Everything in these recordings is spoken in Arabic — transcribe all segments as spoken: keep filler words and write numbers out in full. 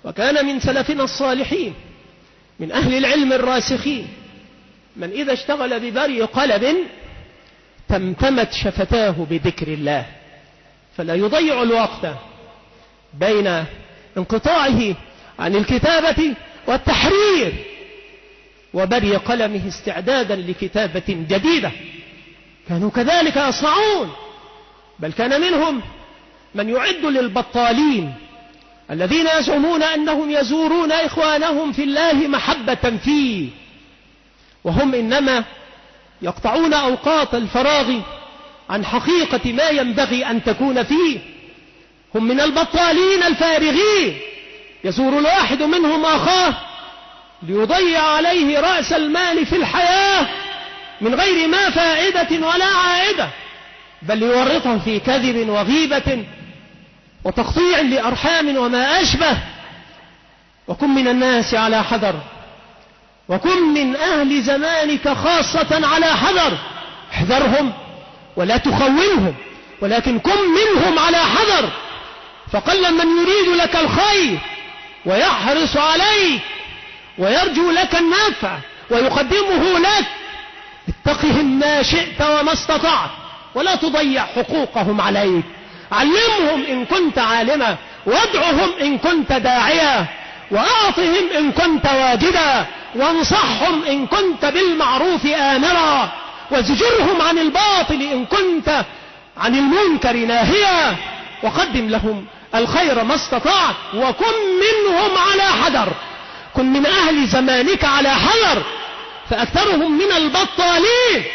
وكان من سلفنا الصالحين من أهل العلم الراسخين من إذا اشتغل ببري قلم تمتمت شفتاه بذكر الله، فلا يضيع الوقت بين انقطاعه عن الكتابة والتحرير وبري قلمه استعدادا لكتابة جديدة. كانوا كذلك يصنعون، بل كان منهم من يعد للبطالين الذين يزعمون أنهم يزورون إخوانهم في الله محبة فيه، وهم إنما يقطعون أوقات الفراغ عن حقيقة ما ينبغي أن تكون فيه. هم من البطالين الفارغين، يزور الواحد منهم أخاه ليضيع عليه رأس المال في الحياة من غير ما فائدة ولا عائدة، بل يورطه في كذب وغيبة وتقطيع لأرحام وما أشبه. وكن من الناس على حذر، وكن من أهل زمانك خاصة على حذر. احذرهم ولا تخونهم، ولكن كن منهم على حذر، فقل من يريد لك الخير ويحرص عليك ويرجو لك النفع ويقدمه لك. اتقهم ما شئت وما استطعت، ولا تضيع حقوقهم عليك. علمهم إن كنت عالما، وادعهم إن كنت داعيا، وأعطهم إن كنت واجدا، وانصحهم إن كنت بالمعروف آمرا، وزجرهم عن الباطل إن كنت عن المنكر ناهيا، وقدم لهم الخير ما استطعت، وكن منهم على حذر. كن من أهل زمانك على حذر، فأكثرهم من البطالين.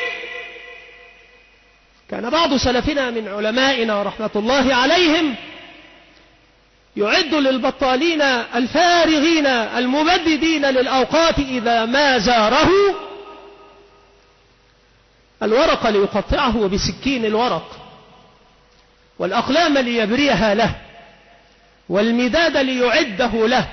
كان بعض سلفنا من علمائنا رحمة الله عليهم يعد للبطالين الفارغين المبددين للأوقات إذا ما زاره الورق ليقطعه بسكين الورق، والأقلام ليبريها له، والمداد ليعده له،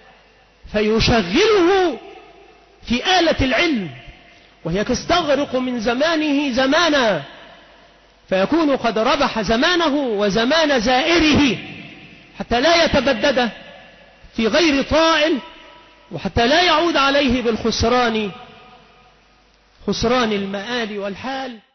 فيشغله في آلة العلم وهي تستغرق من زمانه زمانا، فيكون قد ربح زمانه وزمان زائره، حتى لا يتبدد في غير طائل، وحتى لا يعود عليه بالخسران، خسران المآل والحال.